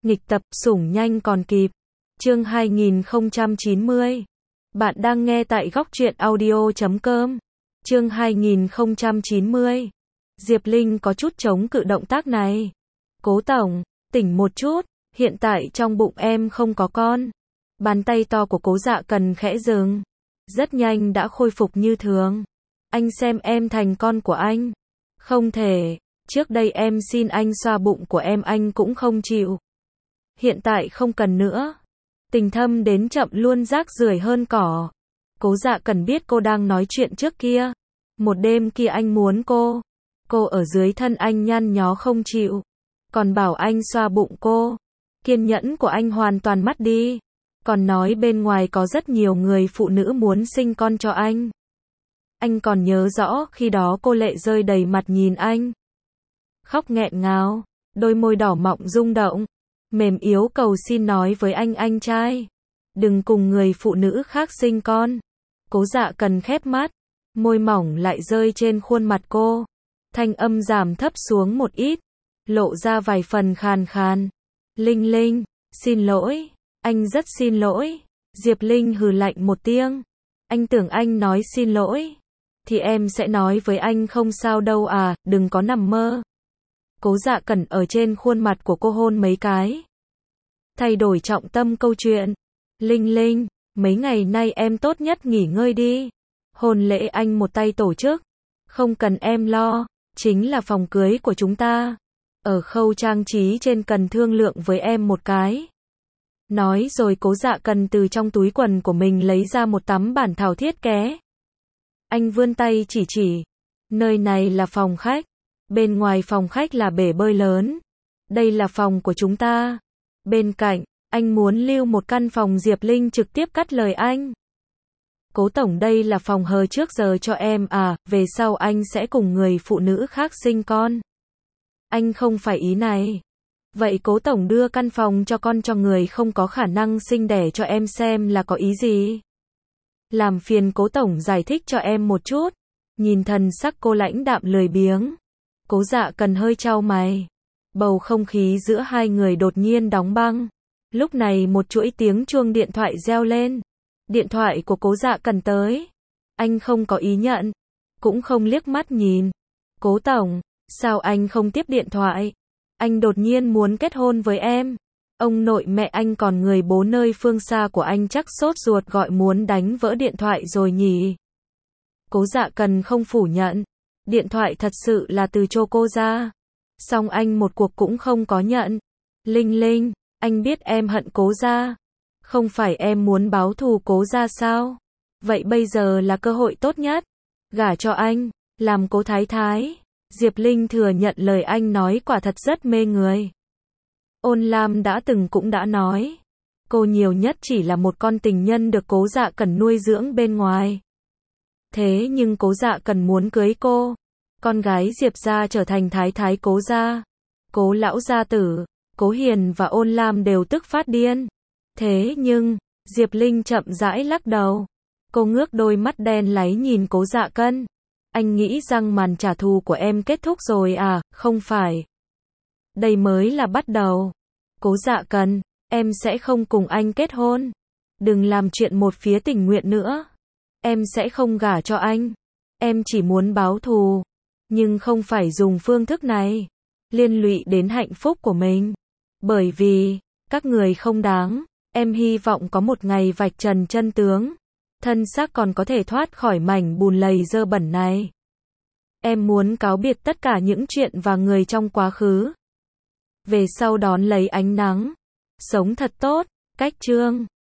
Nghịch tập, sủng nhanh còn kịp. Chương 2090. Bạn đang nghe tại góc truyện audio.com. Chương 2090. Diệp Linh có chút chống cự động tác này. Cố tổng, tỉnh một chút, hiện tại trong bụng em không có con. Bàn tay to của Cố Dạ Cần khẽ dừng. Rất nhanh đã khôi phục như thường. Anh xem em thành con của anh. Không thể, trước đây em xin anh xoa bụng của em anh cũng không chịu. Hiện tại không cần nữa. Tình thâm đến chậm luôn rác rưởi hơn cỏ. Cố Dạ Cần biết cô đang nói chuyện trước kia. Một đêm kia anh muốn cô ở dưới thân anh nhăn nhó không chịu. Còn bảo anh xoa bụng cô. Kiên nhẫn của anh hoàn toàn mất đi. Còn nói bên ngoài có rất nhiều người phụ nữ muốn sinh con cho anh. Anh còn nhớ rõ khi đó cô lệ rơi đầy mặt nhìn anh. Khóc nghẹn ngào, đôi môi đỏ mọng rung động. Mềm yếu cầu xin nói với anh trai. Đừng cùng người phụ nữ khác sinh con. Cố Dạ Cần khép mắt. Môi mỏng lại rơi trên khuôn mặt cô. Thanh âm giảm thấp xuống một ít. Lộ ra vài phần khàn khàn. Linh Linh, xin lỗi. Anh rất xin lỗi. Diệp Linh hừ lạnh một tiếng. Anh tưởng anh nói xin lỗi thì em sẽ nói với anh không sao đâu à, đừng có nằm mơ. Cố Dạ Cần ở trên khuôn mặt của cô hôn mấy cái. Thay đổi trọng tâm câu chuyện. Linh Linh, mấy ngày nay em tốt nhất nghỉ ngơi đi. Hôn lễ anh một tay tổ chức. Không cần em lo, chính là phòng cưới của chúng ta. Ở khâu trang trí trên cần thương lượng với em một cái. Nói rồi Cố Dạ Cần từ trong túi quần của mình lấy ra một tấm bản thảo thiết kế. Anh vươn tay chỉ. Nơi này là phòng khách. Bên ngoài phòng khách là bể bơi lớn. Đây là phòng của chúng ta. Bên cạnh, anh muốn lưu một căn phòng. Diệp Linh trực tiếp cắt lời anh. Cố tổng, đây là phòng hờ trước giờ cho em à, về sau anh sẽ cùng người phụ nữ khác sinh con. Anh không phải ý này. Vậy Cố tổng đưa căn phòng cho con cho người không có khả năng sinh đẻ cho em xem là có ý gì? Làm phiền Cố tổng giải thích cho em một chút. Nhìn thần sắc cô lãnh đạm lười biếng. Cố Dạ Cần hơi chau mày. Bầu không khí giữa hai người đột nhiên đóng băng. Lúc này một chuỗi tiếng chuông điện thoại reo lên. Điện thoại của Cố Dạ Cần tới. Anh không có ý nhận. Cũng không liếc mắt nhìn. Cố tổng, sao anh không tiếp điện thoại? Anh đột nhiên muốn kết hôn với em. Ông nội mẹ anh còn người bố nơi phương xa của anh chắc sốt ruột gọi muốn đánh vỡ điện thoại rồi nhỉ? Cố Dạ Cần không phủ nhận. Điện thoại thật sự là từ chỗ cô ra. Song anh một cuộc cũng không có nhận. Linh Linh, anh biết em hận Cố gia. Không phải em muốn báo thù Cố gia sao? Vậy bây giờ là cơ hội tốt nhất. Gả cho anh, làm Cố thái thái. Diệp Linh thừa nhận lời anh nói quả thật rất mê người. Ôn Lam đã từng cũng đã nói. Cô nhiều nhất chỉ là một con tình nhân được Cố Dạ Cần nuôi dưỡng bên ngoài. Thế nhưng Cố Dạ Cần muốn cưới cô. Con gái Diệp gia trở thành thái thái Cố gia. Cố lão gia tử, Cố Hiền và Ôn Lam đều tức phát điên. Thế nhưng, Diệp Linh chậm rãi lắc đầu. Cô ngước đôi mắt đen láy nhìn Cố Dạ Cần. Anh nghĩ rằng màn trả thù của em kết thúc rồi à, không phải. Đây mới là bắt đầu. Cố Dạ Cần, em sẽ không cùng anh kết hôn. Đừng làm chuyện một phía tình nguyện nữa. Em sẽ không gả cho anh. Em chỉ muốn báo thù. Nhưng không phải dùng phương thức này. Liên lụy đến hạnh phúc của mình. Bởi vì, các người không đáng. Em hy vọng có một ngày vạch trần chân tướng. Thân xác còn có thể thoát khỏi mảnh bùn lầy dơ bẩn này. Em muốn cáo biệt tất cả những chuyện và người trong quá khứ. Về sau đón lấy ánh nắng. Sống thật tốt. Cách chương